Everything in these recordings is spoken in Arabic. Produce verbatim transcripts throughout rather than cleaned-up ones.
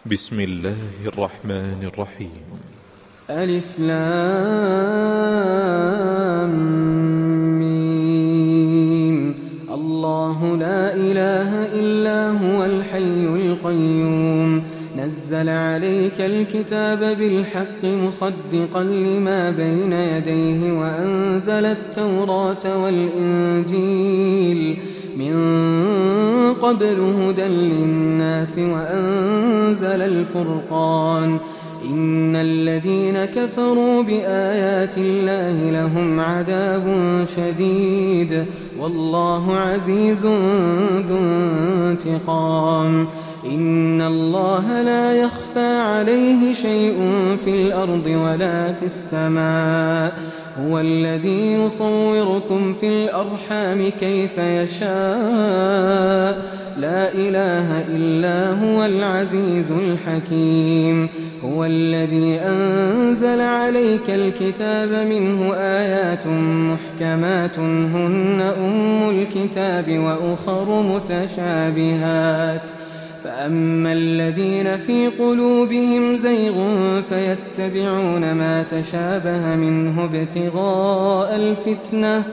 بسم الله الرحمن الرحيم. ألف لام ميم. الله لا إله إلا هو الحي القيوم نزل عليك الكتاب بالحق مصدقا لما بين يديه وأنزل التوراة والإنجيل من قبل هدى للناس وأنزل الفرقان إن الذين كفروا بآيات الله لهم عذاب شديد والله عزيز ذو انتقام. إن الله لا يخفى عليه شيء في الأرض ولا في السماء هو الذي يصوركم في الأرحام كيف يشاء لا إله إلا هو العزيز الحكيم. هو الذي أنزل عليك الكتاب منه آيات محكمات هن أم الكتاب وأخر متشابهات فأما الذين في قلوبهم زيغ فيتبعون ما تشابه منه ابتغاء الفتنة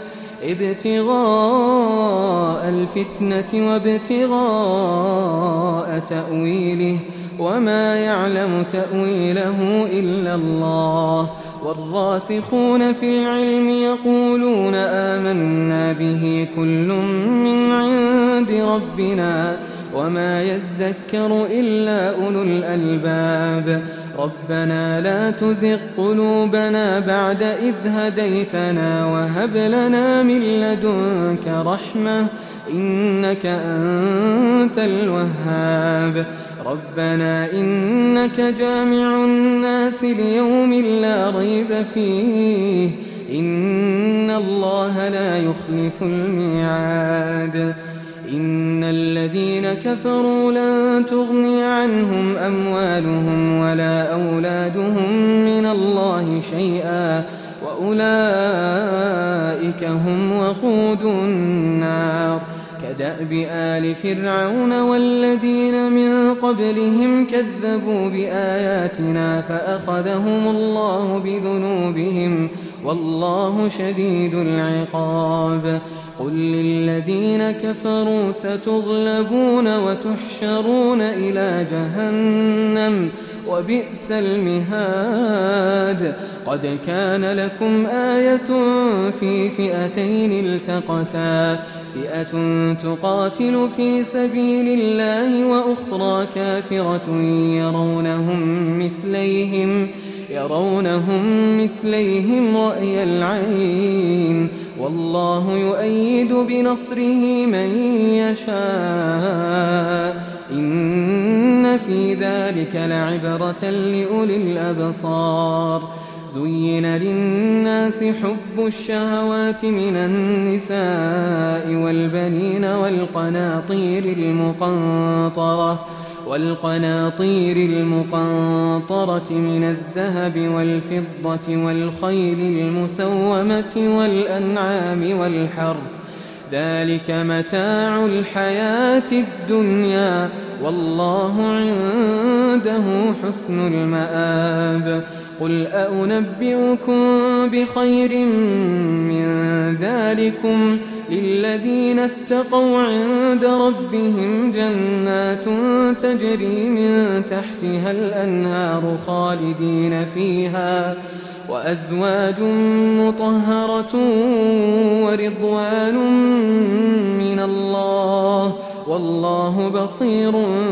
ابتغاء الفتنة وابتغاء تأويله وما يعلم تأويله إلا الله والراسخون في العلم يقولون آمنا به كل من عند ربنا وما يذكر إلا أولو الألباب. ربنا لا تزغ قلوبنا بعد إذ هديتنا وهب لنا من لدنك رحمة إنك أنت الوهاب. ربنا إنك جامع الناس ليوم لا ريب فيه إن الله لا يخلف الميعاد. إن الذين كفروا لن تغني عنهم أموالهم ولا أولادهم من الله شيئا وأولئك هم وقود النار كدأب آل فرعون والذين من قبلهم كذبوا بآياتنا فأخذهم الله بذنوبهم والله شديد العقاب. قل للذين كفروا ستغلبون وتحشرون إلى جهنم وبئس المهاد. قد كان لكم آية في فئتين التقتا فئة تقاتل في سبيل الله وأخرى كافرة يرونهم مثليهم يرونهم مثليهم رأي العين والله يؤيد بنصره من يشاء إن في ذلك لعبرة لأولي الأبصار. زين للناس حب الشهوات من النساء والبنين والقناطير المقنطرة والقناطير المقنطرة من الذهب والفضة والخيل المسومة والأنعام والحرث ذلك متاع الحياة الدنيا والله عنده حسن المآب. قل أنبئكم بخير من ذلكم للذين اتقوا عند ربهم جنات تجري من تحتها الأنهار خالدين فيها وأزواج مطهرة ورضوان من الله والله بصير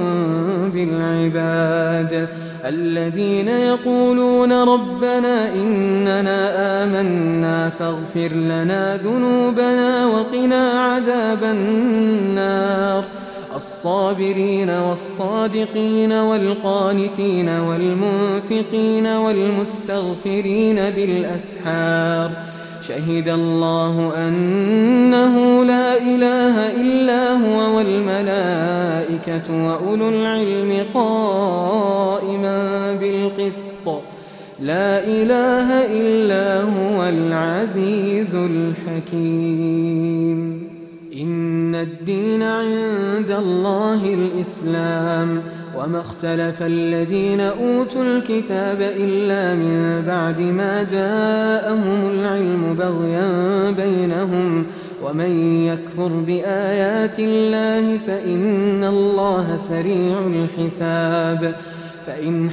بالعباد. الذين يقولون ربنا إننا آمنا فاغفر لنا ذنوبنا وقنا عذاب النار. الصابرين والصادقين والقانتين والمنفقين والمستغفرين بالأسحار. شهد الله أنه لا إله إلا هو والملائكة وأولو العلم قائما بالقسط لا إله إلا هو العزيز الحكيم. إن الدين عند الله الإسلام وما اختلف الذين أوتوا الكتاب إلا من بعد ما جاءهم العلم بغيا بينهم ومن يكفر بآيات الله فإن الله سريع الحساب فإن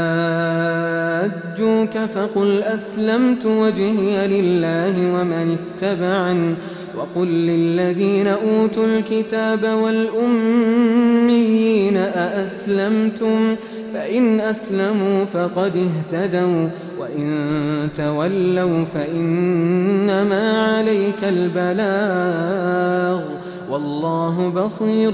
حاجوك فقل أسلمت وجهي لله ومن اتبعني وقل للذين أوتوا الكتاب والأميين أأسلمتم فإن أسلموا فقد اهتدوا وإن تولوا فإنما عليك البلاغ والله بصير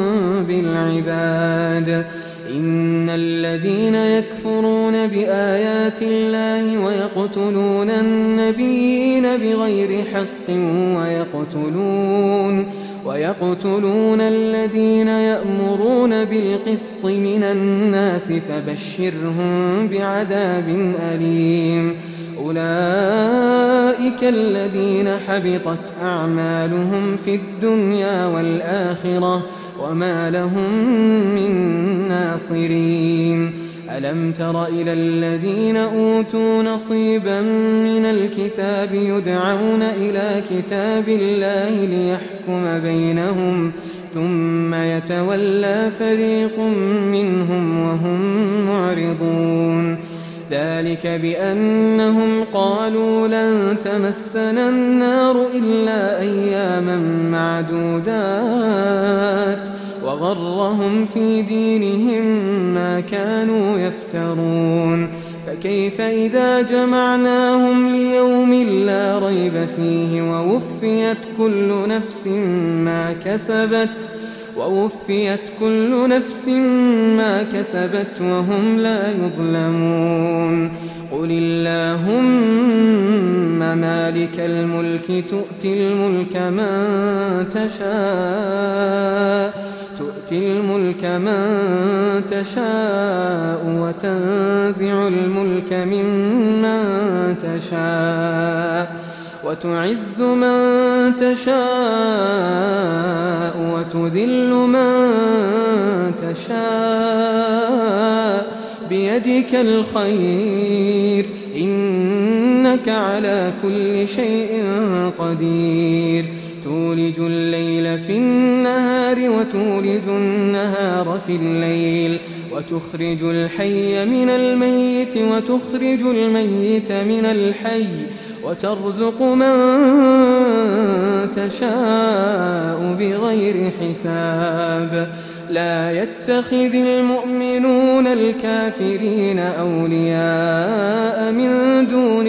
بالعباد إن الذين يكفرون بآيات الله ويقتلون النبيين بغير حق ويقتلون ويقتلون الذين يأمرون بالقسط من الناس فبشرهم بعذاب أليم أولئك الذين حبطت أعمالهم في الدنيا والآخرة وما لهم من ناصرين ألم تر إلى الذين أوتوا نصيبا من الكتاب يدعون إلى كتاب الله ليحكم بينهم ثم يتولى فريق منهم وهم معرضون ذلك بأنهم قالوا لن تمسنا النار إلا أياما معدودات وغرهم في دينهم ما كانوا يفترون فكيف إذا جمعناهم ليوم لا ريب فيه ووفيت كل نفس ما كسبت ووفيت كل نفس ما كسبت وهم لا يظلمون قل اللهم مالك الملك تؤتي الملك من تشاء تؤتي الملك من تشاء وتنزع الملك ممن تشاء وتعز من تشاء وتذل من تشاء بيدك الخير إنك على كل شيء قدير تولج الليل في النهار وتولج النهار في الليل وتخرج الحي من الميت وتخرج الميت من الحي وترزق من تشاء بغير حساب لا يتخذ المؤمنون الكافرين أولياء من دون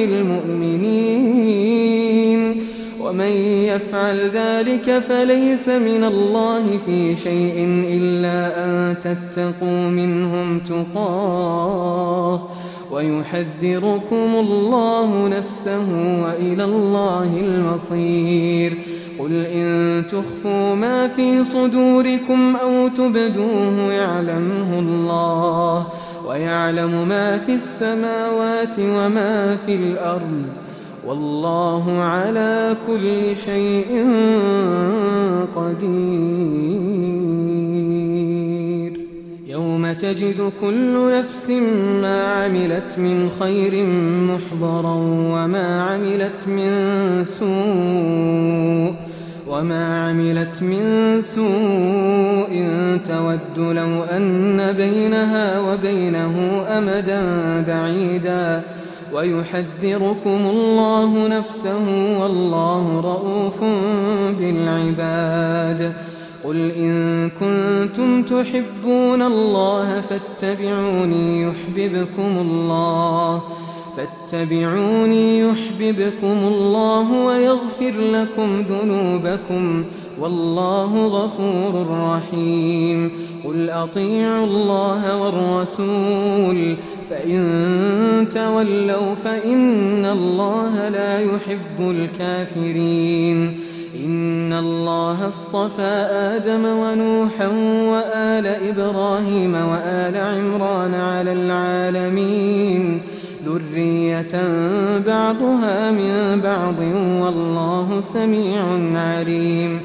المؤمنين ومن يفعل ذلك فليس من الله في شيء إلا أن تتقوا منهم تقاه ويحذركم الله نفسه وإلى الله المصير قل إن تخفوا ما في صدوركم أو تبدوه يعلمه الله ويعلم ما في السماوات وما في الأرض والله على كل شيء قدير يوم تجد كل نفس ما عملت من خير محضرا وما عملت من سوء وما عملت من سوء تود لو أن بينها وبينه أمدا بعيدا ويحذركم الله نفسه والله رؤوف بالعباد قل إن كنتم تحبون الله فاتبعوني يحببكم الله فاتبعوني يحببكم الله ويغفر لكم ذنوبكم والله غفور رحيم قل أطيعوا الله والرسول فإن تولوا فإن الله لا يحب الكافرين إن الله اصطفى آدم ونوحا وآل إبراهيم وآل عمران على العالمين ذرية بعضها من بعض والله سميع عليم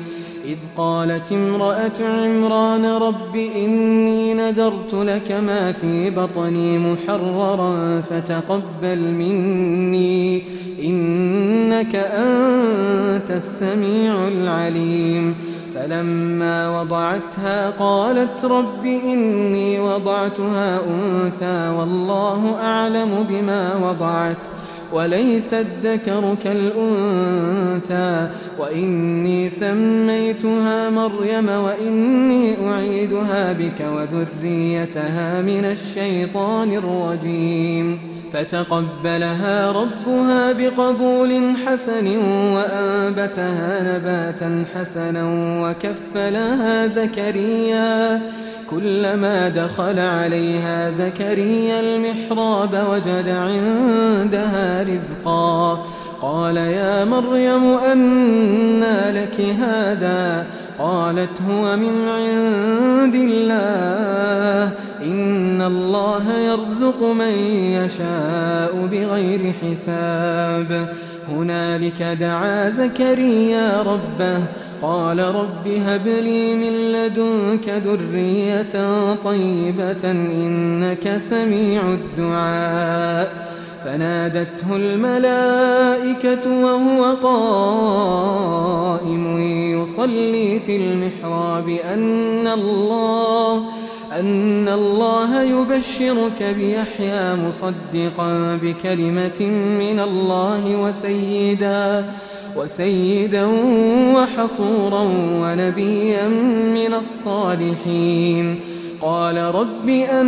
إذ قالت امرأة عمران رب إني نذرت لك ما في بطني محررا فتقبل مني إنك أنت السميع العليم. فلما وضعتها قالت رب إني وضعتها أنثى والله أعلم بما وضعت وليس الذكر كالأنثى وإني سميتها مريم وإني أعيذها بك وذريتها من الشيطان الرجيم. فتقبلها ربها بقبول حسن وأنبتها نباتا حسنا وكفلها زكريا كلما دخل عليها زكريا المحراب وجد عندها رزقا قال يا مريم أنى لك هذا قالت هو من عند الله إن الله يرزق من يشاء بغير حساب. هنالك دعا زكريا ربه قال رب هب لي من لدنك ذرية طيبة إنك سميع الدعاء. فنادته الملائكة وهو قائم يصلي في المحراب أن الله أن الله يبشرك بيحيى مصدقا بكلمة من الله وسيدا وسيدا وحصورا ونبيا من الصالحين. قال رب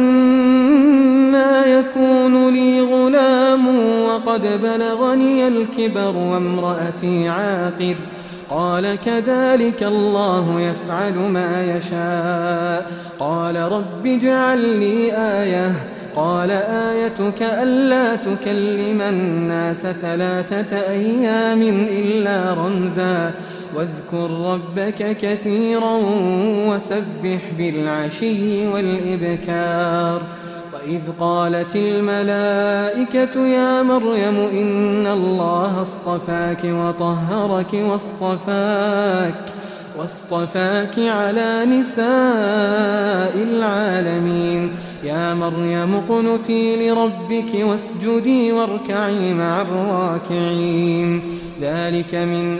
أنى يكون لي غلام وقد بلغني الكبر وامرأتي عاقر قال كذلك الله يفعل ما يشاء. قال رب اجعل لي آية قال آيتك ألا تكلم الناس ثلاثة أيام إلا رمزا واذكر ربك كثيرا وسبح بالعشي والإبكار. وإذ قالت الملائكة يا مريم إن الله اصطفاك وطهرك واصطفاك واصطفاك على نساء العالمين. يا مريم اقنتي لربك واسجدي واركعي مع الراكعين. ذلك من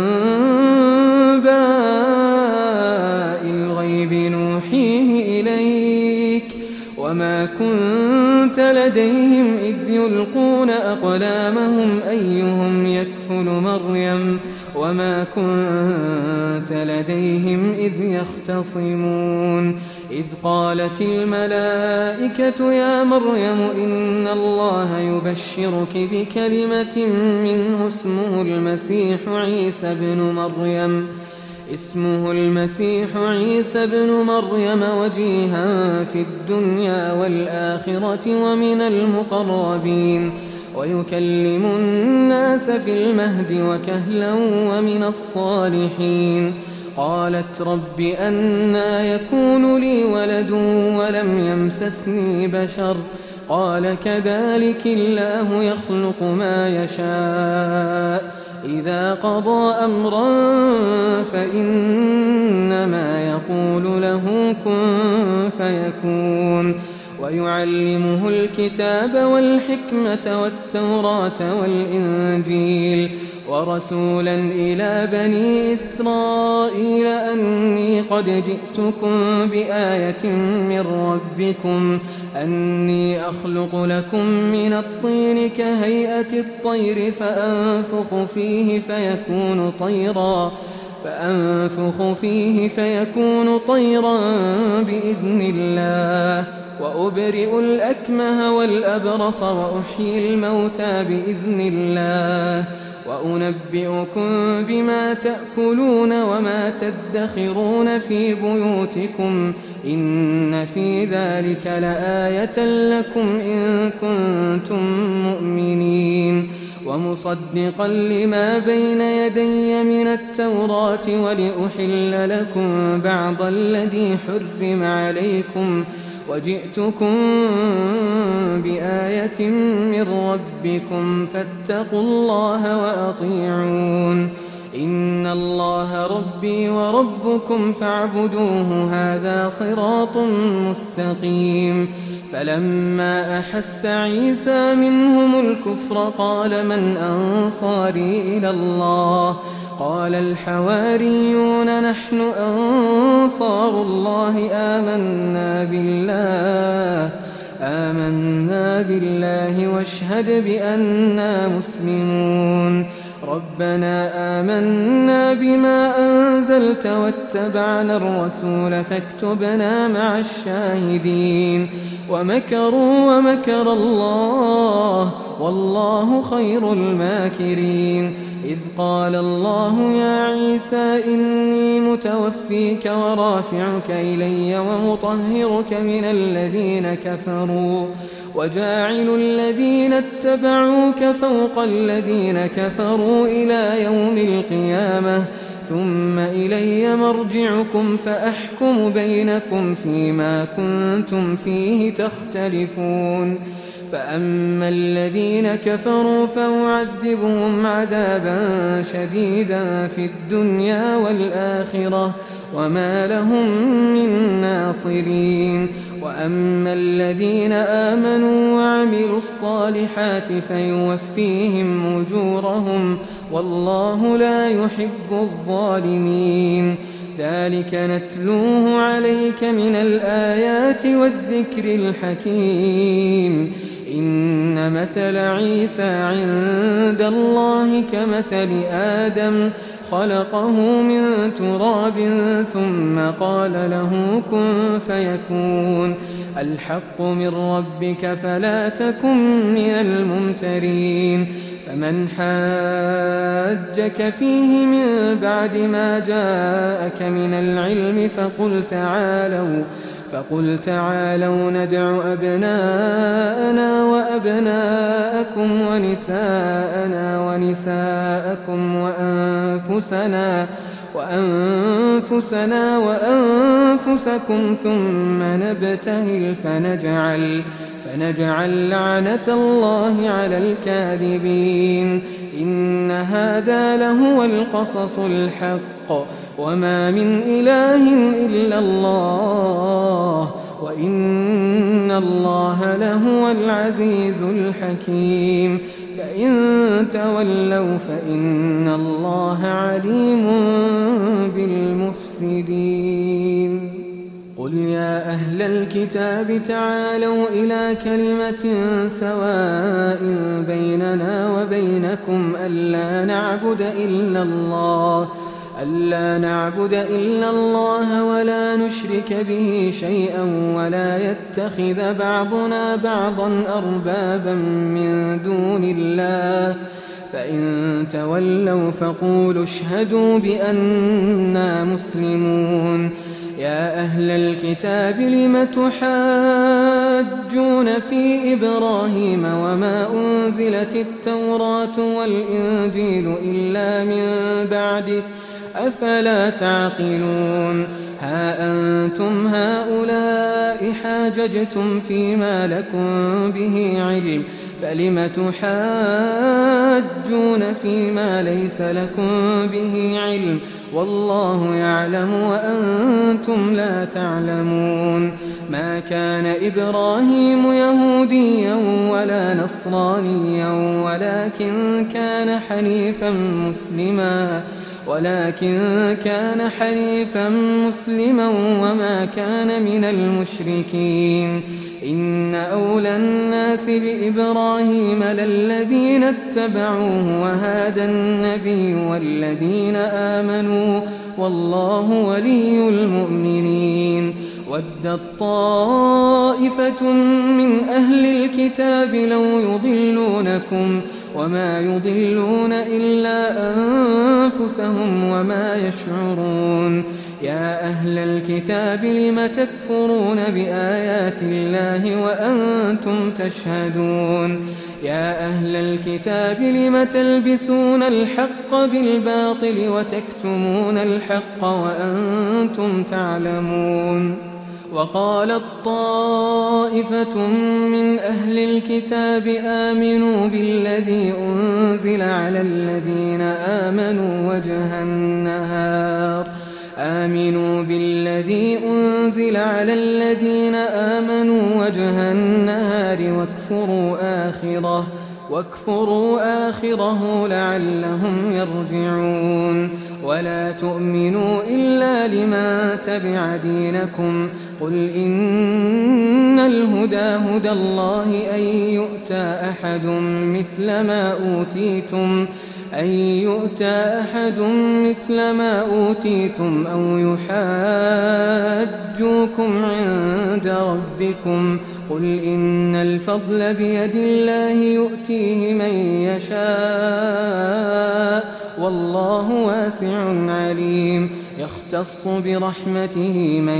أنباء الغيب نوحيه إليك وما كنت لديهم إذ يلقون أقلامهم أيهم يكفل مريم وما كنت لديهم إذ يختصمون. إذ قالت الملائكة يا مريم إن الله يبشرك بكلمة منه اسمه المسيح عيسى بن مريم اسمه المسيح عيسى بن مريم وجيها في الدنيا والآخرة ومن المقربين ويكلم الناس في المهد وكهلا ومن الصالحين. قالت رب أنى يكون لي ولد ولم يمسسني بشر قال كذلك الله يخلق ما يشاء إذا قضى أمرا فإنما يقول له كن فيكون. ويعلمه الكتاب والحكمة والتوراة والإنجيل ورسولا إلى بني إسرائيل أني قد جئتكم بآية من ربكم أني أخلق لكم من الطين كهيئة الطير فأنفخ فيه فيكون طيرا فأنفخ فيه فيكون طيرا بإذن الله وأبرئ الأكمه والأبرص وأحيي الموتى بإذن الله وأنبئكم بما تأكلون وما تدخرون في بيوتكم إن في ذلك لآية لكم إن كنتم مؤمنين. ومصدقا لما بين يدي من التوراة ولأحل لكم بعض الذي حرم عليكم وجئتكم بآية من ربكم فاتقوا الله وأطيعون. إن الله ربي وربكم فاعبدوه هذا صراط مستقيم. فلما أحس عيسى منهم الكفر قال من أنصاري إلى الله قال الحواريون نحن أنصار الله آمنا بالله آمنا بالله واشهد بأننا مسلمون. ربنا آمنا بما أنزلت واتبعنا الرسول فاكتبنا مع الشاهدين. ومكروا ومكر الله والله خير الماكرين. إذ قال الله يا عيسى إني متوفيك ورافعك إلي ومطهرك من الذين كفروا وجاعل الذين اتبعوك فوق الذين كفروا إلى يوم القيامة ثم إلي مرجعكم فأحكم بينكم فيما كنتم فيه تختلفون. فأما الذين كفروا فأعذبهم عذابا شديدا في الدنيا والآخرة وما لهم من ناصرين. وأما الذين آمنوا وعملوا الصالحات فيوفيهم أجورهم والله لا يحب الظالمين. ذلك نتلوه عليك من الآيات والذكر الحكيم. إن مثل عيسى عند الله كمثل آدم خلقه من تراب ثم قال له كن فيكون. الحق من ربك فلا تكن من الممترين. فمن حاجك فيه من بعد ما جاءك من العلم فقل تعالوا فقل تعالوا ندع أبناءنا وأبناءكم ونساءنا ونساءكم وأنفسنا وأنفسنا وأنفسكم ثم نبتهل فنجعل فنجعل لعنة الله على الكاذبين. إن هذا لهو القصص الحق وما من إله إلا الله وإن الله لهو العزيز الحكيم. فإن تولوا فإن الله عليم بالمفسدين. قل يا أهل الكتاب تعالوا إلى كلمة سواء بيننا وبينكم ألا نعبد إلا الله ألا نعبد إلا الله ولا نشرك به شيئا ولا يتخذ بعضنا بعضا أربابا من دون الله. فإن تولوا فقولوا اشهدوا بأننا مسلمون. يا أهل الكتاب لم تحاجون في إبراهيم وما أنزلت التوراة والإنجيل إلا من بعده أفلا تعقلون. ها أنتم هؤلاء حاججتم فيما لكم به علم فلم تحاجون فيما ليس لكم به علم والله يعلم وأنتم لا تعلمون. ما كان إبراهيم يهوديا ولا نصرانيا ولكن كان حنيفا مسلما ولكن كان حنيفا مسلما وما كان من المشركين. إن أولى الناس بإبراهيم للذين اتبعوه وهذا النبي والذين آمنوا والله ولي المؤمنين. ودت طائفة من أهل الكتاب لو يضلونكم وما يضلون إلا أنفسهم وما يشعرون. يا أهل الكتاب لم تكفرون بآيات الله وأنتم تشهدون. يا أهل الكتاب لم تلبسون الحق بالباطل وتكتمون الحق وأنتم تعلمون. وقالت طائفة من أهل الكتاب آمنوا بالذي أنزل على الذين آمنوا وجه النهار آمنوا بالذي أنزل على الذين آمنوا وجه النهار واكفروا آخره واكفروا آخره لعلهم يرجعون ولا تؤمنوا إلا لمن تبع دينكم قل إن الهدى هدى الله أن يؤتى أحد مثل ما أوتيتم أن يؤتى أحد مثل ما أوتيتم أو يحاجوكم عند ربكم قل إن الفضل بيد الله يؤتيه من يشاء والله واسع عليم يختص برحمته من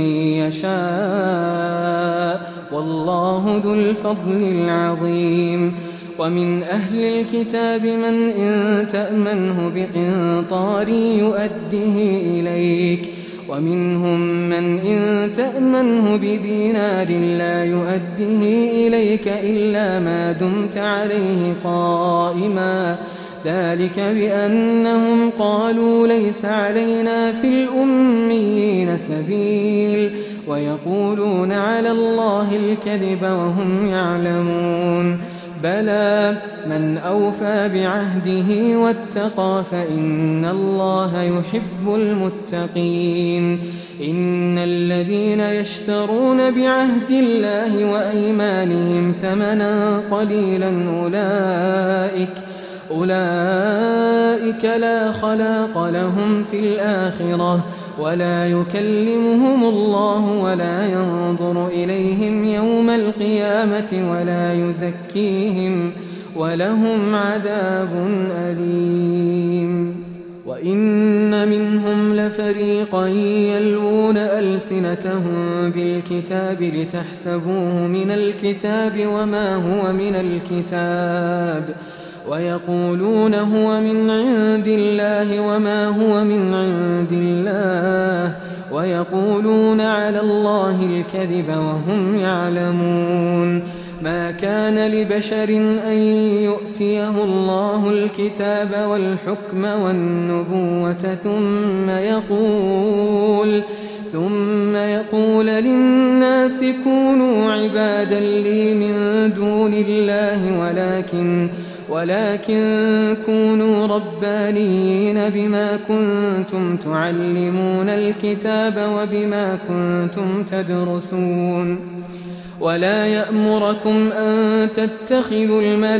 يشاء والله ذو الفضل العظيم ومن أهل الكتاب من إن تأمنه بقنطار يؤده إليك ومنهم من إن تأمنه بدينار لا يؤده إليك إلا ما دمت عليه قائما ذلك بأنهم قالوا ليس علينا في الأميين سبيل ويقولون على الله الكذب وهم يعلمون بلى من أوفى بعهده واتقى فإن الله يحب المتقين إن الذين يشترون بعهد الله وأيمانهم ثمنا قليلا أولئك أولئك لا خلاق لهم في الآخرة ولا يكلمهم الله ولا ينظر إليهم يوم القيامة ولا يزكيهم ولهم عذاب أليم وإن منهم لفريقا يلوون ألسنتهم بالكتاب لتحسبوه من الكتاب وما هو من الكتاب ويقولون هو من عند الله وما هو من عند الله ويقولون على الله الكذب وهم يعلمون ما كان لبشر أن يؤتيه الله الكتاب والحكم والنبوة ثم يقول ثم يقول للناس كونوا عبادا لي من دون الله ولكن ولكن كونوا ربانيين بما كنتم تعلمون الكتاب وبما كنتم تدرسون ولا يأمركم أن تتخذوا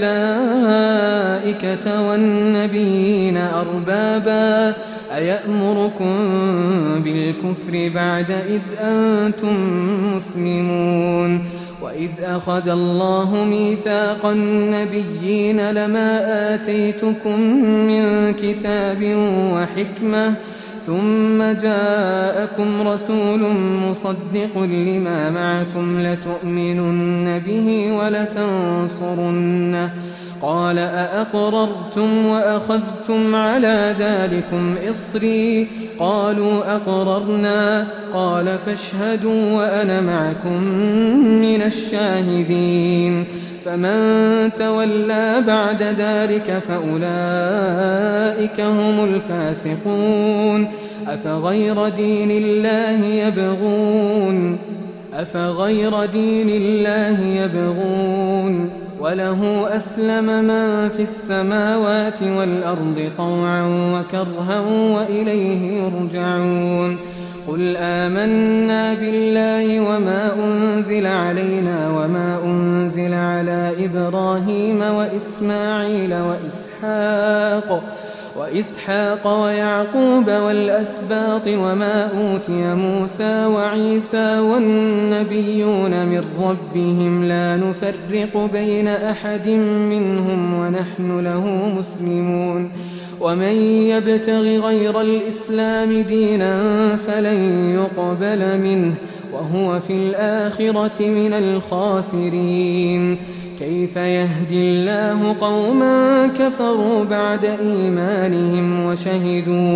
الملائكة والنبيين أربابا أيأمركم بالكفر بعد إذ أنتم مسلمون وإذ أخذ الله ميثاق النبيين لما آتيتكم من كتاب وحكمة ثم جاءكم رسول مصدق لما معكم لتؤمنن به ولتنصرنه قال أأقررتم وأخذتم على ذلكم إصري قالوا أقررنا قال فاشهدوا وأنا معكم من الشاهدين فمن تولى بعد ذلك فأولئك هم الفاسقون أفغير دين الله يبغون أفغير دين الله يبغون وله أسلم من في السماوات والأرض طوعا وكرها وإليه يرجعون قل آمنا بالله وما أنزل علينا وما أنزل على إبراهيم وإسماعيل وإسحاق وإسحاق ويعقوب والأسباط وما أوتي موسى وعيسى والنبيون من ربهم لا نفرق بين أحد منهم ونحن له مسلمون ومن يبتغ غير الإسلام دينا فلن يقبل منه وهو في الآخرة من الخاسرين كيف يهدي الله قوما كفروا بعد إيمانهم وشهدوا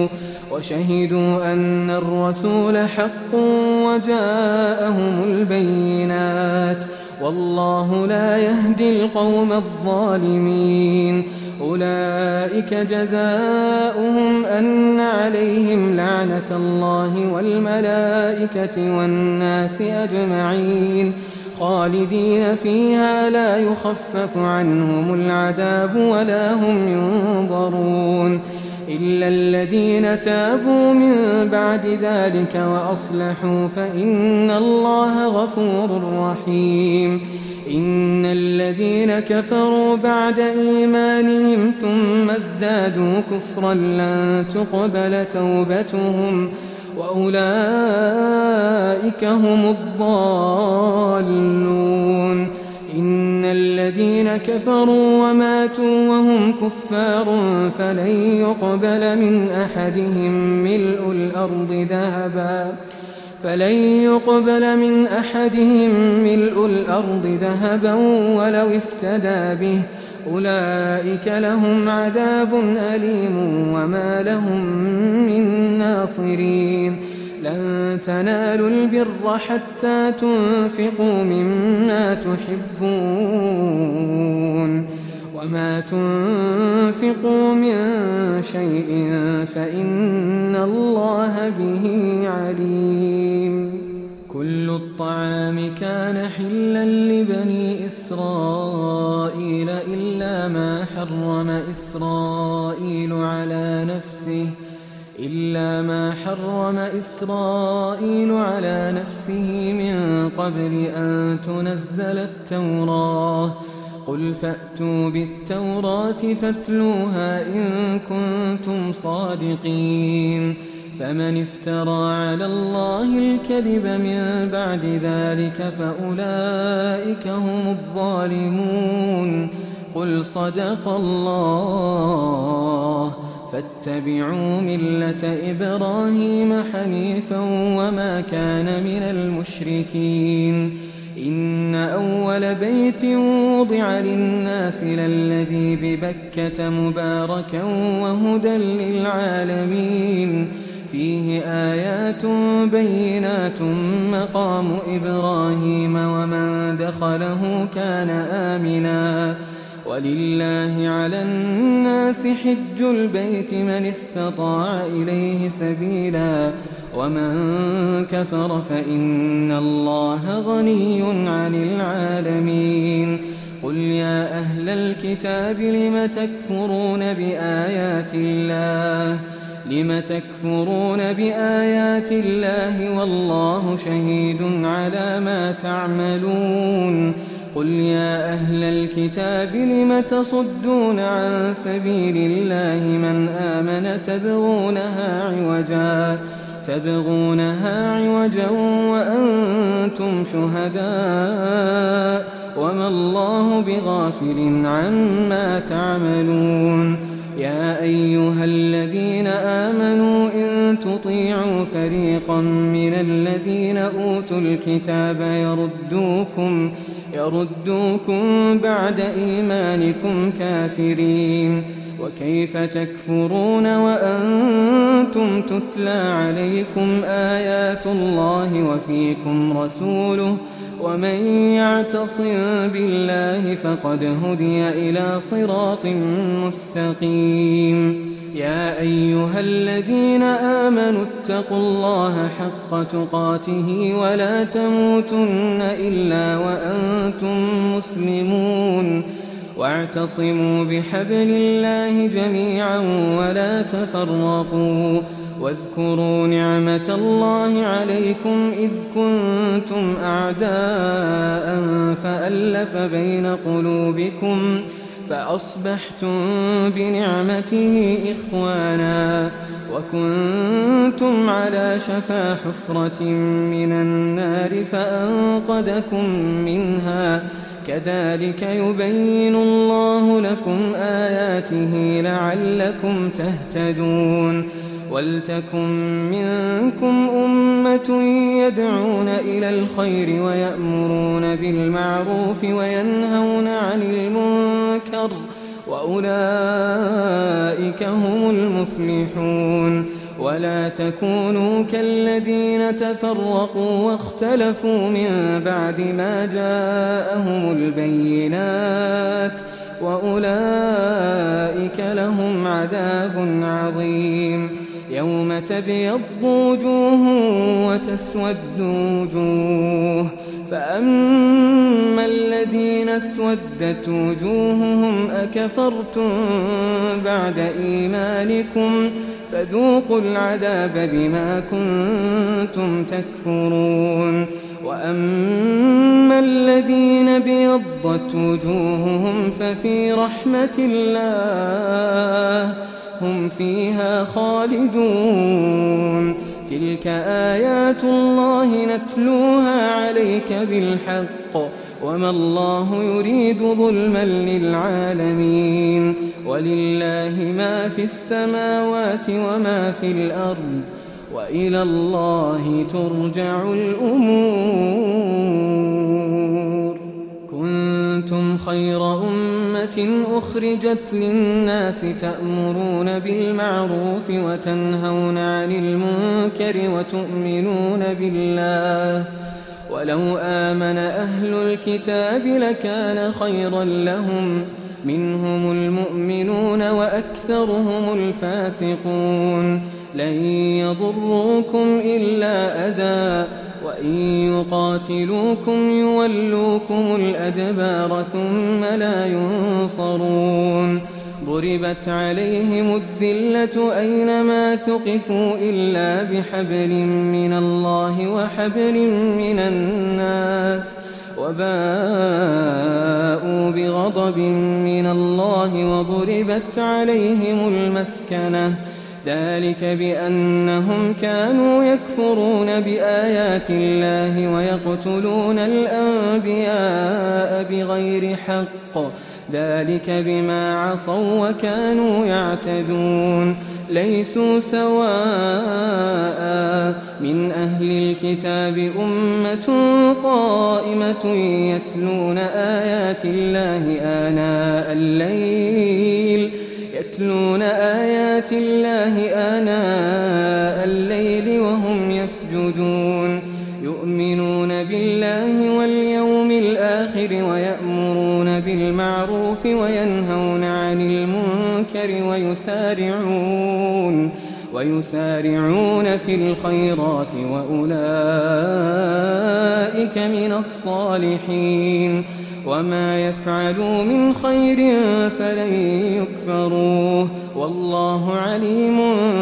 وشهدوا أن الرسول حق وجاءهم البينات والله لا يهدي القوم الظالمين. أولئك جزاؤهم أن عليهم لعنة الله والملائكة والناس أجمعين خالدين فيها لا يخفف عنهم العذاب ولا هم ينظرون إلا الذين تابوا من بعد ذلك وأصلحوا فإن الله غفور رحيم. إن الذين كفروا بعد إيمانهم ثم ازدادوا كفرا لن تقبل توبتهم وأولئك هم الضالون. إن الذين كفروا وماتوا وهم كفار فلن يقبل من أحدهم ملء الأرض ذهبا فلن يقبل من أحدهم ملء الأرض ذهبا ولو افتدى به أولئك لهم عذاب أليم وما لهم من ناصرين. لن تنالوا البر حتى تنفقوا مما تحبون وما تنفقوا من شيء فإن الله به عليم. كل الطعام كان حلا لبني إسرائيل إلا ما حرم إسرائيل على نفسه إلا ما حرم إسرائيل على نفسه من قبل أن تنزل التوراة. قل فأتوا بالتوراة فاتلوها إن كنتم صادقين. فمن افترى على الله الكذب من بعد ذلك فأولئك هم الظالمون. قل صدق الله فاتبعوا ملة إبراهيم حنيفا وما كان من المشركين. إن أول بيت وضع للناس للذي ببكة مباركا وهدى للعالمين فيه آيات بينات مقام إبراهيم ومن دخله كان آمنا ولله على الناس حج البيت من استطاع إليه سبيلا ومن كفر فإن الله غني عن العالمين. قل يا أهل الكتاب لم تكفرون بآيات الله لم تكفرون بآيات الله والله شهيد على ما تعملون. قل يا أهل الكتاب لم تصدون عن سبيل الله من آمن تبغونها عوجا تبغونها عوجا وأنتم شهداء وما الله بغافل عما تعملون. يا أيها الذين آمنوا إن تطيعوا فريقا من الذين أوتوا الكتاب يردوكم يردوكم بعد إيمانكم كافرين. وكيف تكفرون وأنتم تتلى عليكم آيات الله وفيكم رسوله ومن يعتصم بالله فقد هدي إلى صراط مستقيم. يا أيها الذين آمنوا اتقوا الله حق تقاته ولا تموتن إلا وأنتم مسلمون واعتصموا بحبل الله جميعا ولا تفرقوا واذكروا نعمة الله عليكم إذ كنتم أعداء فألف بين قلوبكم فأصبحتم بنعمته إخوانا وكنتم على شفا حفرة من النار فأنقذكم منها كذلك يبين الله لكم آياته لعلكم تهتدون. ولتكن منكم أمة يدعون إلى الخير ويأمرون بالمعروف وينهون عن المنكر وأولئك هم المفلحون. ولا تكونوا كالذين تفرقوا واختلفوا من بعد ما جاءهم البينات وأولئك لهم عذاب عظيم. يوم تبيض وجوه وتسود وجوه، فأما الذين اسودت وجوههم أكفرتم بعد إيمانكم فذوقوا العذاب بما كنتم تكفرون. وأما الذين بيضت وجوههم ففي رحمة الله هم فيها خالدون. تلك آيات الله نتلوها عليك بالحق وما الله يريد ظلما للعالمين. ولله ما في السماوات وما في الأرض وإلى الله ترجع الأمور. كنتم خير أمة أخرجت للناس تأمرون بالمعروف وتنهون عن المنكر وتؤمنون بالله. ولو آمن أهل الكتاب لكان خيرا لهم، منهم المؤمنون وأكثرهم الفاسقون. لن يضروكم إلا أذى وإن يقاتلوكم يولوكم الأدبار ثم لا ينصرون. ضربت عليهم الذلة أينما ثقفوا إلا بحبل من الله وحبل من الناس وباءوا بغضب من الله وضربت عليهم المسكنة. ذلك بأنهم كانوا يكفرون بآيات الله ويقتلون الأنبياء بغير حق. ذلك بما عصوا وكانوا يعتدون. ليسوا سواء من أهل الكتاب أمة قائمة يتلون آيات الله آناء الليل يتلون آيات الله آناء الليل وهم يسجدون. يؤمنون بالله واليوم الآخر ويأمرون بالمعروف وينهون عن المنكر ويسارعون ويسارعون في الخيرات وأولئك من الصالحين. وما يفعلوا من خير فلن يكفروه والله عليم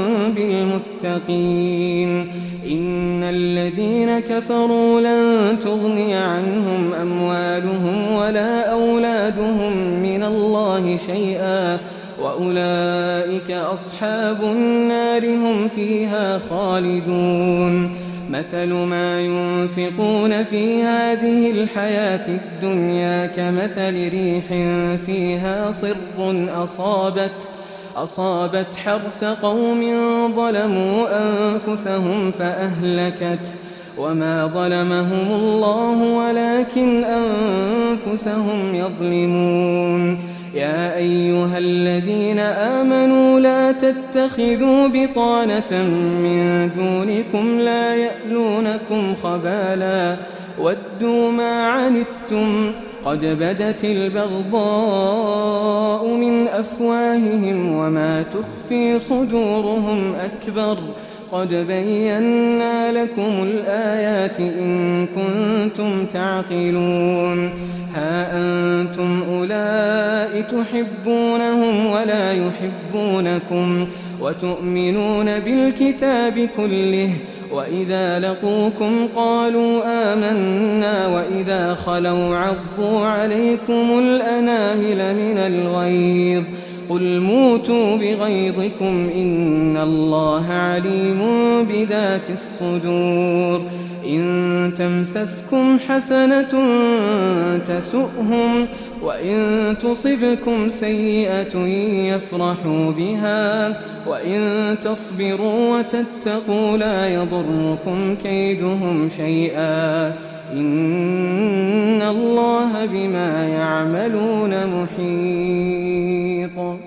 بالمتقين. إن الذين كفروا لن تغني عنهم أموالهم ولا أولادهم من الله شيئا وأولئك أصحاب النار هم فيها خالدون. مثل ما ينفقون في هذه الحياة الدنيا كمثل ريح فيها صر أصابت أصابت حرث قوم ظلموا أنفسهم فأهلكت وما ظلمهم الله ولكن أنفسهم يظلمون. يا أيها الذين آمنوا لا تتخذوا بطانة من دونكم لا يألونكم خبالا ودوا ما عنتم قد بدت البغضاء من أفواههم وما تخفي صدورهم أكبر قد بينا لكم الآيات إن كنتم تعقلون. ها أنتم أولئك تحبونهم ولا يحبونكم وتؤمنون بالكتاب كله وإذا لقوكم قالوا آمنا وإذا خلوا عضوا عليكم الأنامل من الغيظ قل موتوا بغيظكم إن الله عليم بذات الصدور. إن تمسسكم حسنة تسؤهم وإن تصبكم سيئة يفرحوا بها وإن تصبروا وتتقوا لا يضركم كيدهم شيئا إن الله بما يعملون محيط. وإذ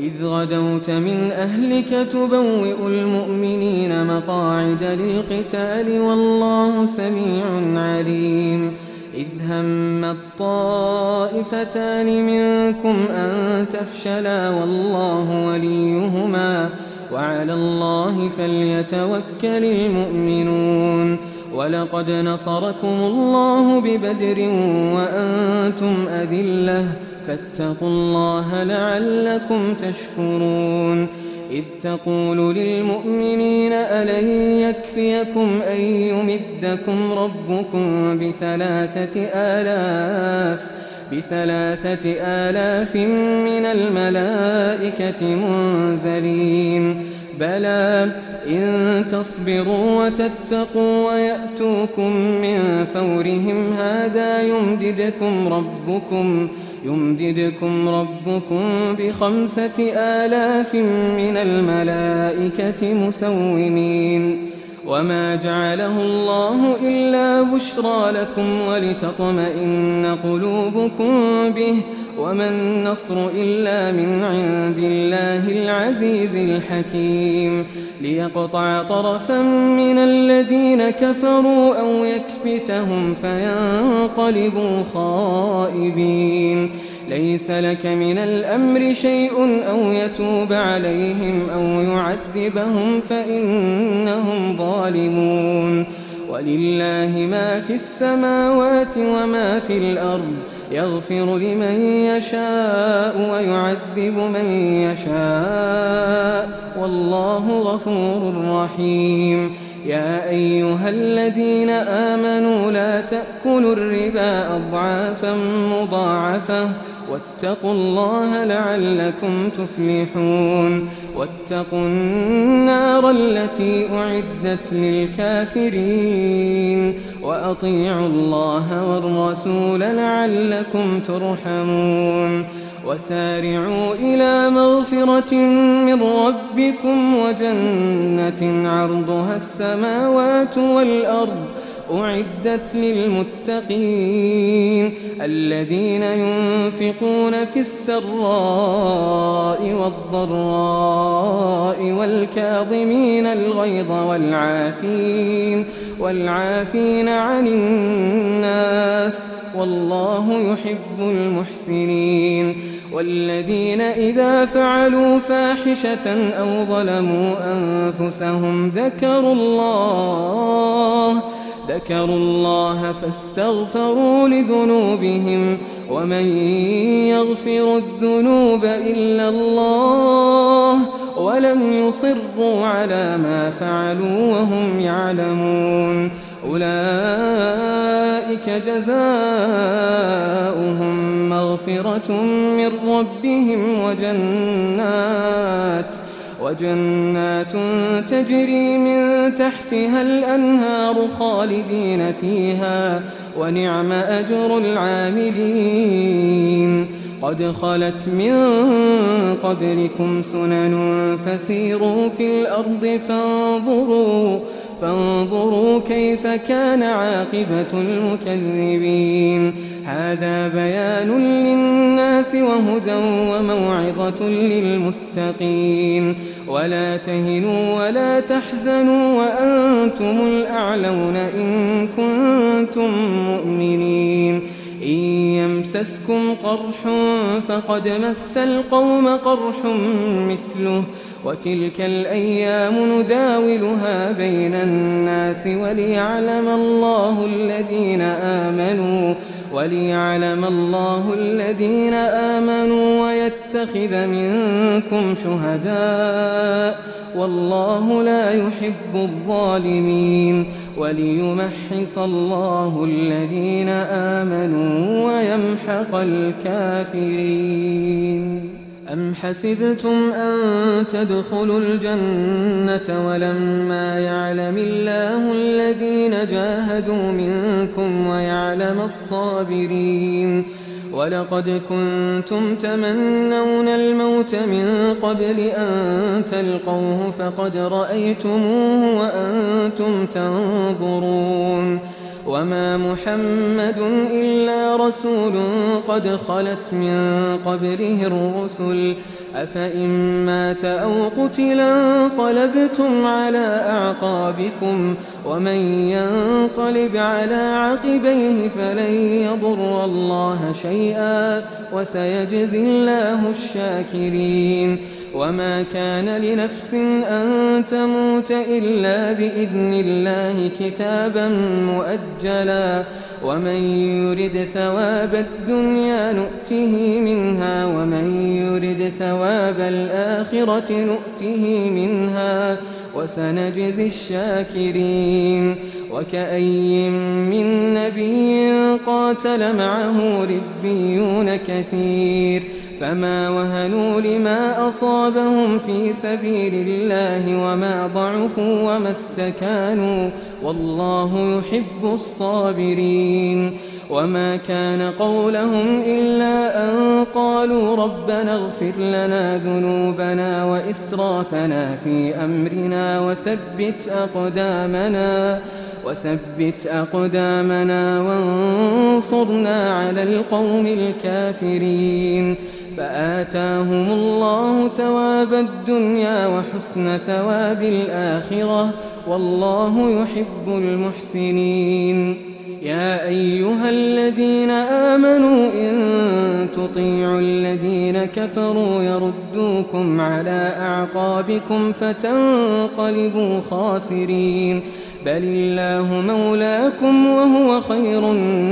وإذ غدوت من أهلك تبوئ المؤمنين مقاعد للقتال والله سميع عليم إذ هم الطائفتان منكم أن تفشلا والله وليهما وعلى الله فليتوكل المؤمنون ولقد نصركم الله ببدر وأنتم أذلة فاتقوا الله لعلكم تشكرون إذ تقول للمؤمنين ألن يكفيكم أن يمدكم ربكم بثلاثة آلاف بثلاثة آلاف من الملائكة منزلين بلى إن تصبروا وتتقوا ويأتوكم من فورهم هذا يمددكم ربكم يمددكم ربكم بخمسة آلاف من الملائكة مسومين وما جعله الله إلا بشرى لكم ولتطمئن قلوبكم به وما النصر إلا من عند الله العزيز الحكيم ليقطع طرفا من الذين كفروا أو يكبتهم فينقلبوا خائبين ليس لك من الأمر شيء أو يتوب عليهم أو يعذبهم فإنهم ظالمون ولله ما في السماوات وما في الأرض يغفر لمن يشاء ويعذب من يشاء والله غفور رحيم يا أيها الذين آمنوا لا تأكلوا الربا أضعافا مضاعفة واتقوا الله لعلكم تفلحون واتقوا النار التي أعدت للكافرين وأطيعوا الله والرسول لعلكم ترحمون وسارعوا إلى مغفرة من ربكم وجنة عرضها السماوات والأرض أعدت للمتقين الذين ينفقون في السراء والضراء والكاظمين الغيظ والعافين والعافين عن الناس والله يحب المحسنين والذين إذا فعلوا فاحشة أو ظلموا أنفسهم ذكروا الله ذكروا الله فاستغفروا لذنوبهم ومن يغفر الذنوب إلا الله ولم يصروا على ما فعلوا وهم يعلمون أولئك جزاؤهم مغفرة من ربهم وجنات وجنات تجري من تحتها الأنهار خالدين فيها ونعم أجر العاملين قد خلت من قبلكم سنن فسيروا في الأرض فانظروا فانظروا كيف كان عاقبة المكذبين هذا بيان للناس وهدى وموعظة للمتقين ولا تهنوا ولا تحزنوا وأنتم الأعلون إن كنتم مؤمنين إن يمسسكم قرح فقد مس القوم قرح مثله وتلك الأيام نداولها بين الناس وليعلم الله الذين آمنوا وليعلم الله الذين آمنوا ويتخذ منكم شهداء والله لا يحب الظالمين وليمحص الله الذين آمنوا ويمحق الكافرين أم حسبتم أن تدخلوا الجنة ولما يعلم الله الذين جاهدوا منكم ويعلم الصابرين ولقد كنتم تمنون الموت من قبل أن تلقوه فقد رأيتموه وأنتم تنظرون وما محمد إلا رسول قد خلت من قبله الرسل أفإن مات أو قتلا انقلبتم على أعقابكم ومن ينقلب على عقبيه فلن يضر الله شيئا وسيجزي الله الشاكرين وما كان لنفس أن تموت إلا بإذن الله كتابا مؤجلا ومن يرد ثواب الدنيا نؤته منها ومن يرد ثواب الآخرة نؤته منها وسنجزي الشاكرين وكأي من نبي قاتل معه ربيون كثير فما وهنوا لما أصابهم في سبيل الله وما ضعفوا وما استكانوا والله يحب الصابرين وما كان قولهم إلا أن قالوا ربنا اغفر لنا ذنوبنا وإسرافنا في أمرنا وثبت أقدامنا وثبت أقدامنا وانصرنا على القوم الكافرين فآتاهم الله ثواب الدنيا وحسن ثواب الآخرة والله يحب المحسنين يا أيها الذين آمنوا إن تطيعوا الذين كفروا يردوكم على أعقابكم فتنقلبوا خاسرين بل الله مولاكم وهو خير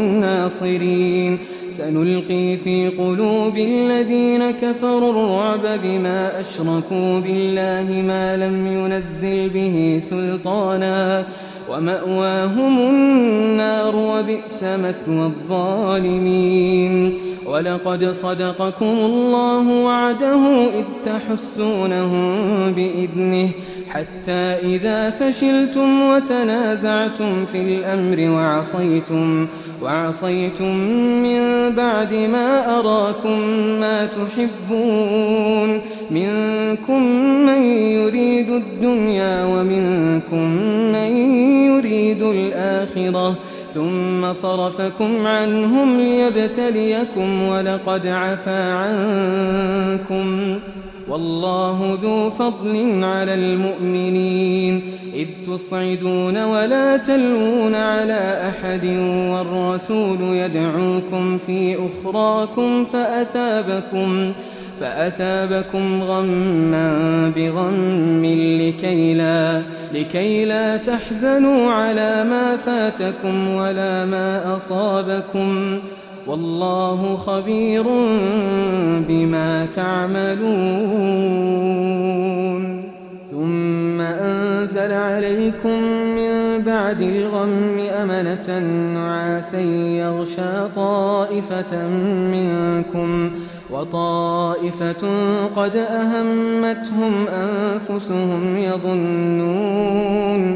الناصرين سنلقي في قلوب الذين كفروا الرعب بما أشركوا بالله ما لم ينزل به سلطانا ومأواهم النار وبئس مثوى الظالمين ولقد صدقكم الله وعده إذ تحسونهم بإذنه حتى إذا فشلتم وتنازعتم في الأمر وعصيتم وعصيتم من بعد ما أراكم ما تحبون منكم من يريد الدنيا ومنكم من يريد الآخرة ثم صرفكم عنهم ليبتليكم ولقد عفا عنكم والله ذو فضل على المؤمنين إذ تصعدون ولا تلوون على أحد والرسول يدعوكم في أخراكم فأثابكم فأثابكم غما بغم لكي لا, لكي لا تحزنوا على ما فاتكم ولا ما أصابكم والله خبير بما تعملون ثم أنزل عليكم من بعد الغم أمنة نعاسا يغشى طائفة منكم وطائفة قد أهمتهم أنفسهم يظنون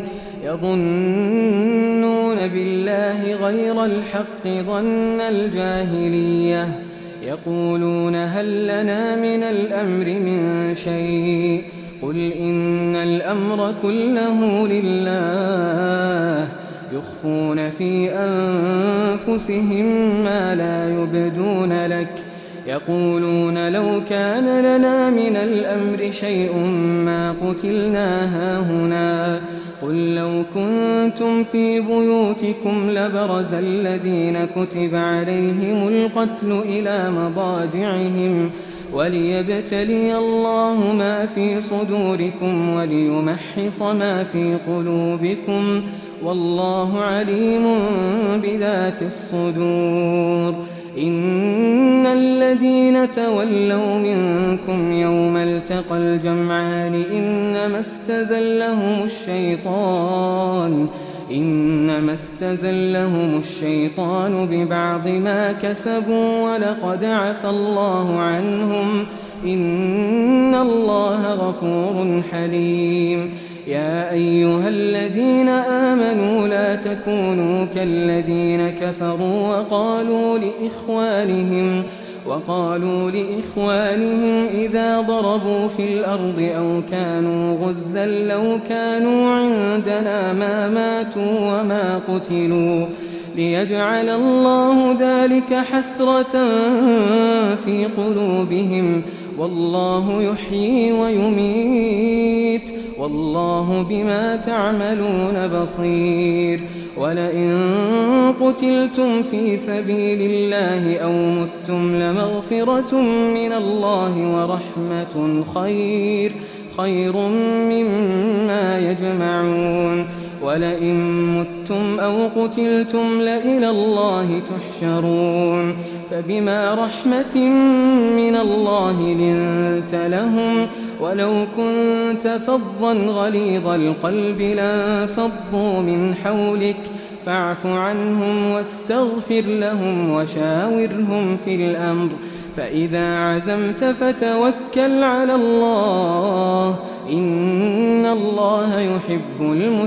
يظنون بالله غير الحق ظن الجاهلية يقولون هل لنا من الأمر من شيء قل إن الأمر كله لله يخفون في أنفسهم ما لا يبدون لك يقولون لو كان لنا من الأمر شيء ما قتلنا هاهنا قل لو كنتم في بيوتكم لبرز الذين كتب عليهم القتل إلى مضاجعهم وليبتلي الله ما في صدوركم وليمحص ما في قلوبكم والله عليم بذات الصدور إن الذين تولوا منكم يوم التقى الجمعان إنما استزلهم الشيطان إنما استزلهم الشيطان ببعض ما كسبوا ولقد عفى الله عنهم إن الله غفور حليم يا أيها الذين آمنوا لا تكونوا كالذين كفروا وقالوا لإخوانهم وقالوا لإخوانهم إذا ضربوا في الأرض أو كانوا غزا لو كانوا عندنا ما ماتوا وما قتلوا ليجعل الله ذلك حسرة في قلوبهم، والله يحيي ويميت، والله بما تعملون بصير. ولئن قتلتم في سبيل الله أو متم لمغفرة من الله ورحمة خير خير مما يجمعون. ولئن متم أو قتلتم لإلى الله تحشرون. فبما رحمة من الله لنت لهم، ولو كنت فظا غليظ القلب لانفضوا من حولك، فاعف عنهم واستغفر لهم وشاورهم في الأمر، فإذا عزمت فتوكل على الله، إن الله يحب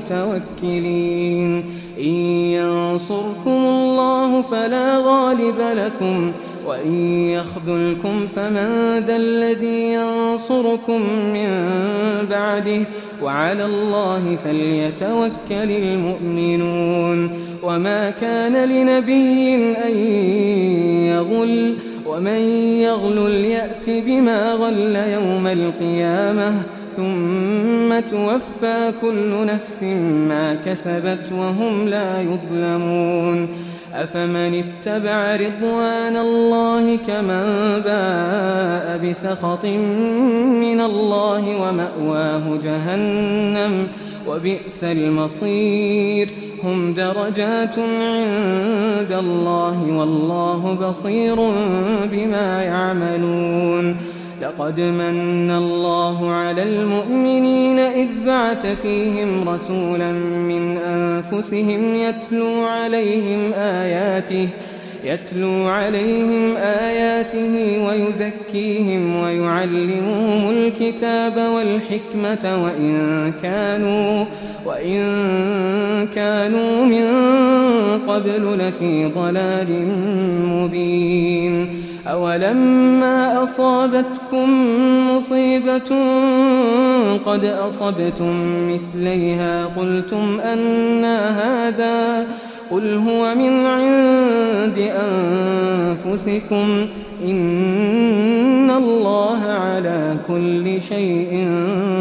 المتوكلين. إن ينصركم الله فلا غالب لكم، وإن يخذلكم فمن ذا الذي ينصركم من بعده، وعلى الله فليتوكل المؤمنون. وما كان لنبي أن يغل، ومن يغلل يأت بما غل يوم القيامة، ثم توفى كل نفس ما كسبت وهم لا يظلمون. أفمن اتبع رضوان الله كمن باء بسخط من الله ومأواه جهنم وبئس المصير. هم درجات عند الله والله بصير بما يعملون. لقد من الله على المؤمنين إذ بعث فيهم رسولا من أنفسهم يتلو عليهم آياته يتلو عليهم آياته ويزكيهم ويعلمهم الكتاب والحكمة وإن كانوا وإن كانوا من قبل لفي ضلال مبين. أولما أصابتكم مصيبة قد أصبتم مثليها قلتم أنى هذا، قل هو من عند أنفسكم إن الله على كل شيء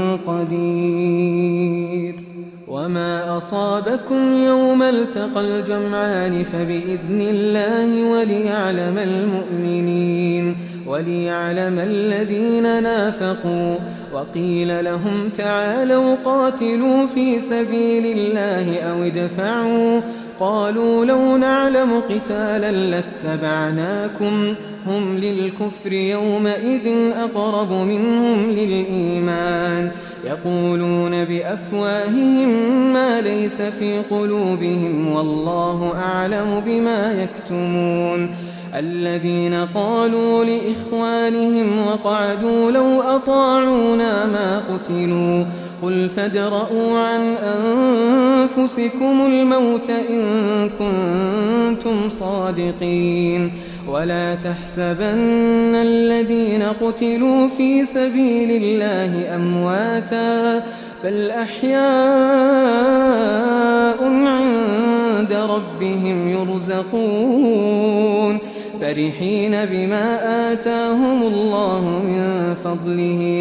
قدير. وما أصابكم يوم التقى الجمعان فبإذن الله وليعلم المؤمنين وليعلم الذين نافقوا. وقيل لهم تعالوا قاتلوا في سبيل الله أو ادفعوا، قالوا لو نعلم قتالا لاتبعناكم، هم للكفر يومئذ أقرب منهم للإيمان، يقولون بأفواههم ما ليس في قلوبهم والله أعلم بما يكتمون. الذين قالوا لإخوانهم وقعدوا لو أطاعونا ما قتلوا، قل فادرءوا عن أنفسكم الموت إن كنتم صادقين. ولا تحسبن الذين قتلوا في سبيل الله أمواتا، بل أحياء عند ربهم يرزقون، فرحين بما آتاهم الله من فضله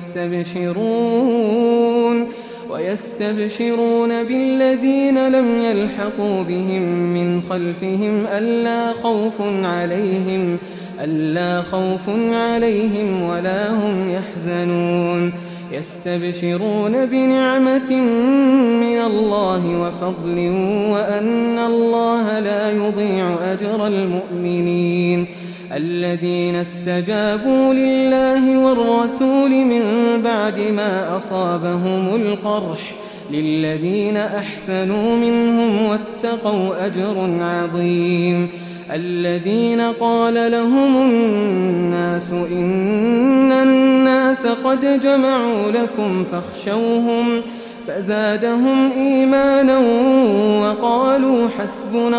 ويستبشرون ويستبشرون بالذين لم يلحقوا بهم من خلفهم ألا خوف عليهم ألا خوف عليهم ولا هم يحزنون. يستبشرون بنعمة من الله وفضل وأن الله لا يضيع أجر المؤمنين. الذين استجابوا لله والرسول من بعد ما أصابهم القرح، للذين أحسنوا منهم واتقوا أجر عظيم. الذين قال لهم الناس إن الناس قد جمعوا لكم فاخشوهم فزادهم إيمانا وقالوا حسبنا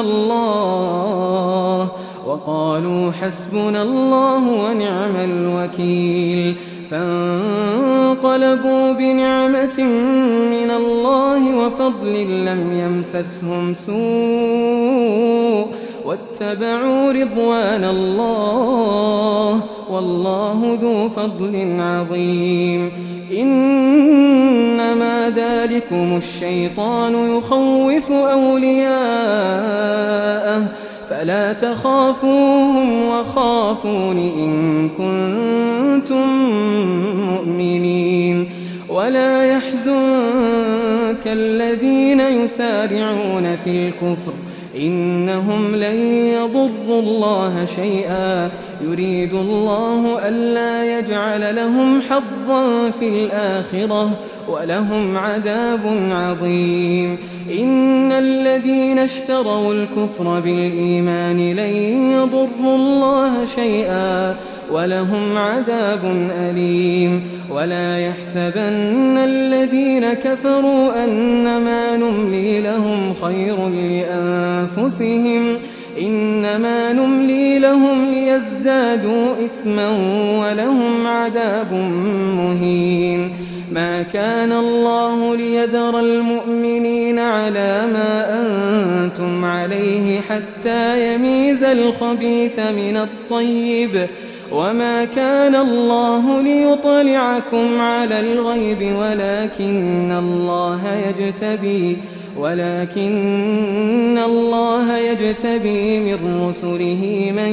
الله وقالوا حسبنا الله ونعم الوكيل. فانقلبوا بنعمة من الله وفضل لم يمسسهم سوء واتبعوا رضوان الله والله ذو فضل عظيم. إنما ذلكم الشيطان يخوف أولياءه فلا تخافوهم وخافون إن كنتم مؤمنين. ولا يحزنك الذين يسارعون في الكفر إنهم لن يضروا الله شيئا يريد الله ألا يجعل لهم حظا في الآخرة ولهم عذاب عظيم. إن الذين اشتروا الكفر بالإيمان لن يضروا الله شيئا ولهم عذاب أليم. ولا يحسبن الذين كفروا أنما نملي لهم خير لأنفسهم إنما نملي لهم ليزدادوا إثما ولهم عذاب مهين. ما كان الله ليذر المؤمنين على ما أنتم عليه حتى يميز الخبيث من الطيب وما كان الله ليطلعكم على الغيب ولكن الله يجتبي ولكن الله يجتبي من رسله من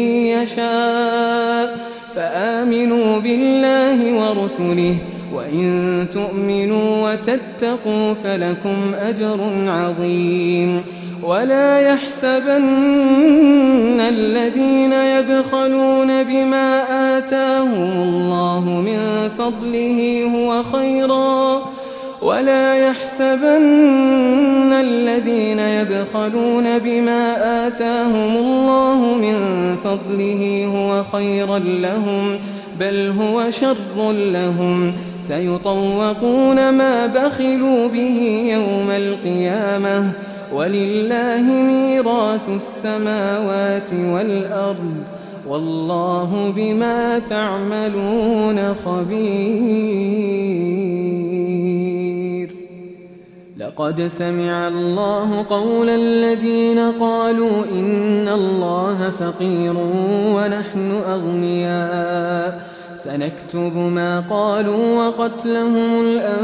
يشاء فآمنوا بالله ورسله وإن تؤمنوا وتتقوا فلكم أجر عظيم. ولا يحسبن الذين يبخلون بما آتاهم الله من فضله هو خيرا ولا يحسبن الذين يبخلون بما آتاهم الله من فضله هو خيرا لهم بل هو شر لهم سيطوقون ما بخلوا به يوم القيامة ولله ميراث السماوات والأرض والله بما تعملون خبير. لقد سمع الله قول الذين قالوا إن الله فقير ونحن أغنياء سنكتب ما قالوا وقتلهم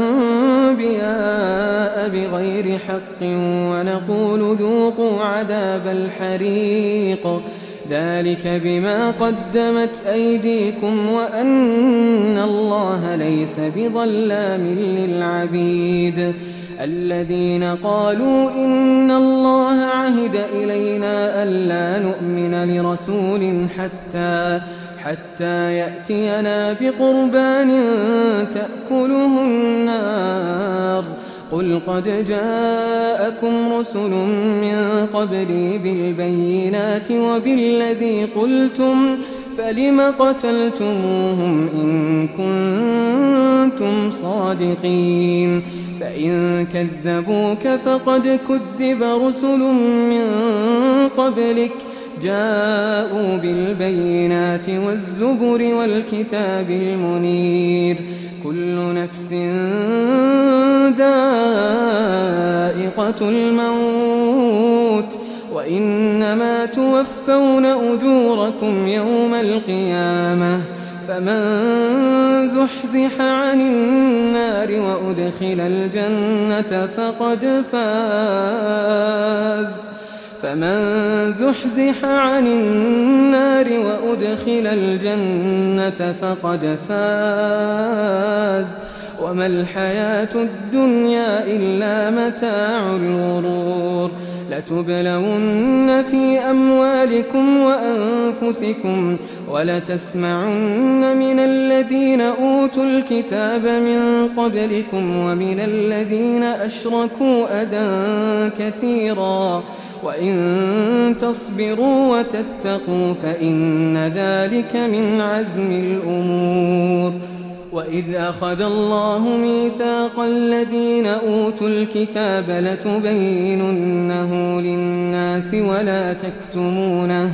الأنبياء بغير حق ونقول ذوقوا عذاب الحريق ذلك بما قدمت أيديكم وأن الله ليس بظلام للعبيد. الذين قالوا إن الله عهد إلينا ألا نؤمن لرسول حتى حتى يأتينا بقربان تأكله النار قل قد جاءكم رسل من قبلي بالبينات وبالذي قلتم فلم قتلتموهم إن كنتم صادقين. فإن كذبوك فقد كذب رسل من قبلك جاءوا بالبينات والزبر والكتاب المنير كل نفس ذائقة الموت وإنما توفون أجوركم يوم القيامة فمن زحزح عن النار وأدخل الجنة فقد فاز فمن زحزح عن النار وأدخل الجنة فقد فاز وما الحياة الدنيا إلا متاع الغرور. لتبلون في أموالكم وأنفسكم ولتسمعن من الذين أوتوا الكتاب من قبلكم ومن الذين أشركوا أذى كثيرا وإن تصبروا وتتقوا فإن ذلك من عزم الأمور. وإذ أخذ الله ميثاق الذين أوتوا الكتاب لتبيننه للناس ولا تكتمونه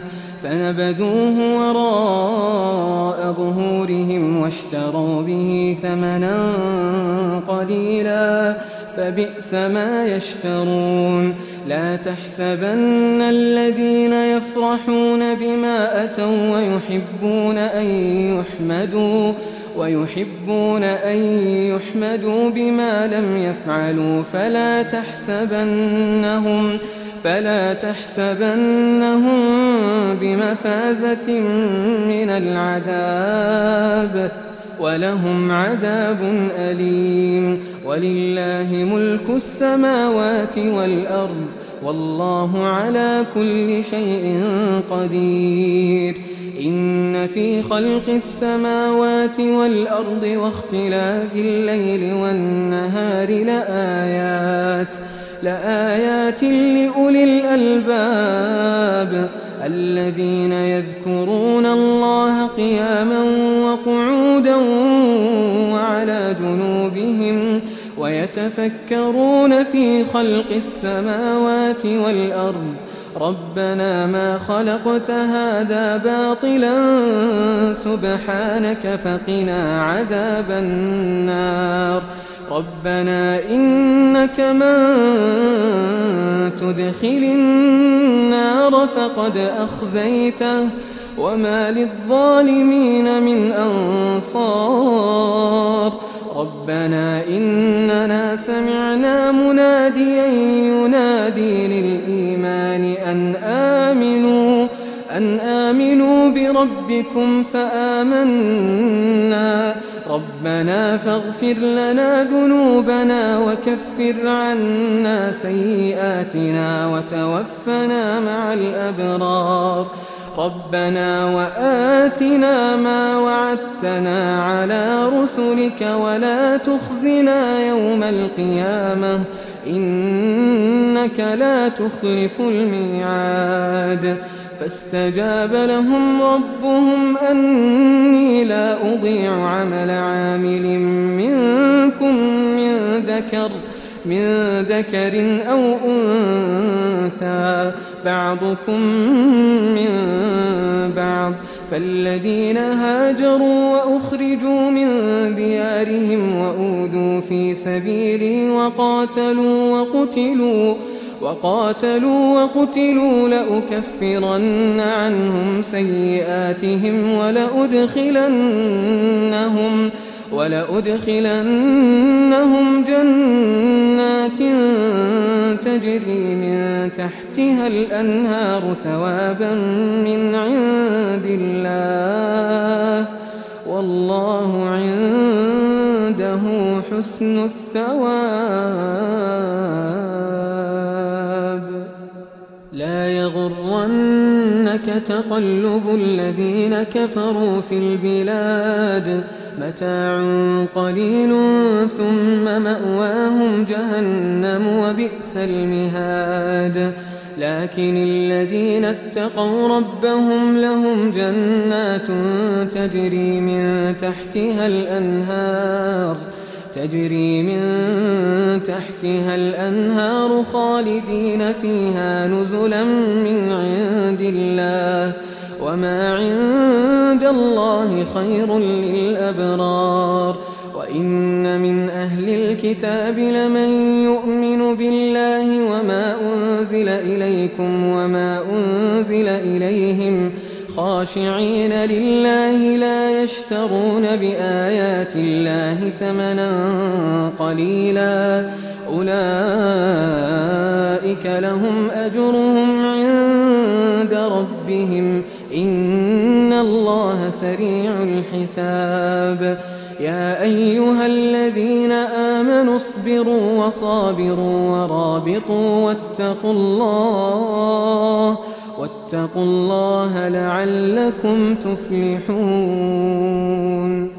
فنبذوه وراء ظهورهم واشتروا به ثمنا قليلا فبئس ما يشترون لا تحسبن الذين يفرحون بما أتوا ويحبون أن يحمدوا ويحبون أن يحمدوا بما لم يفعلوا فلا تحسبنهم فلا تحسبنهم بمفازة من العذاب ولهم عذاب أليم ولله ملك السماوات والأرض والله على كل شيء قدير إن في خلق السماوات والأرض واختلاف الليل والنهار لآيات لآيات لأولي الألباب الذين يذكرون الله قياما وقعودا وعلى جنوبهم ويتفكرون في خلق السماوات والأرض ربنا ما خلقت هذا باطلا سبحانك فقنا عذاب النار ربنا إنك من تدخل النار فقد أخزيته وما للظالمين من أنصار ربنا إننا سمعنا مناديا ينادي للإيمان أن آمنوا أن آمنوا بربكم فآمنا ربنا فاغفر لنا ذنوبنا وكفر عنا سيئاتنا وتوفنا مع الأبرار ربنا وآتنا ما وعدتنا على رسلك ولا تخزنا يوم القيامة إنك لا تخلف الميعاد فاستجاب لهم ربهم أني لا أضيع عمل عامل منكم من ذكر من ذكر أو أنثى بعضكم من بعض فالذين هاجروا وأخرجوا من ديارهم وأوذوا في سبيلي وقاتلوا وقتلوا وقاتلوا وقتلوا لأكفرن عنهم سيئاتهم ولأدخلنهم ولأدخلنهم جنات تجري من تحتها الأنهار ثوابا من عند الله والله عنده حسن الثواب لا يغرنك تقلب الذين كفروا في البلاد متاع قليل ثم مأواهم جهنم وبئس المهاد لكن الذين اتقوا ربهم لهم جنات تجري من تحتها الأنهار تجري من تحتها الأنهار خالدين فيها نزلا من عند الله وما عند الله خير للأبرار وإن من أهل الكتاب لمن يؤمن بالله وما أنزل إليكم وما أنزل إليهم خاشعين لله لا يشترون بآيات الله ثمنا قليلا أولئك لهم أجرهم عند ربهم إن الله سريع الحساب يا أيها الذين آمنوا اصبروا وصابروا ورابطوا واتقوا الله واتقوا الله لعلكم تفلحون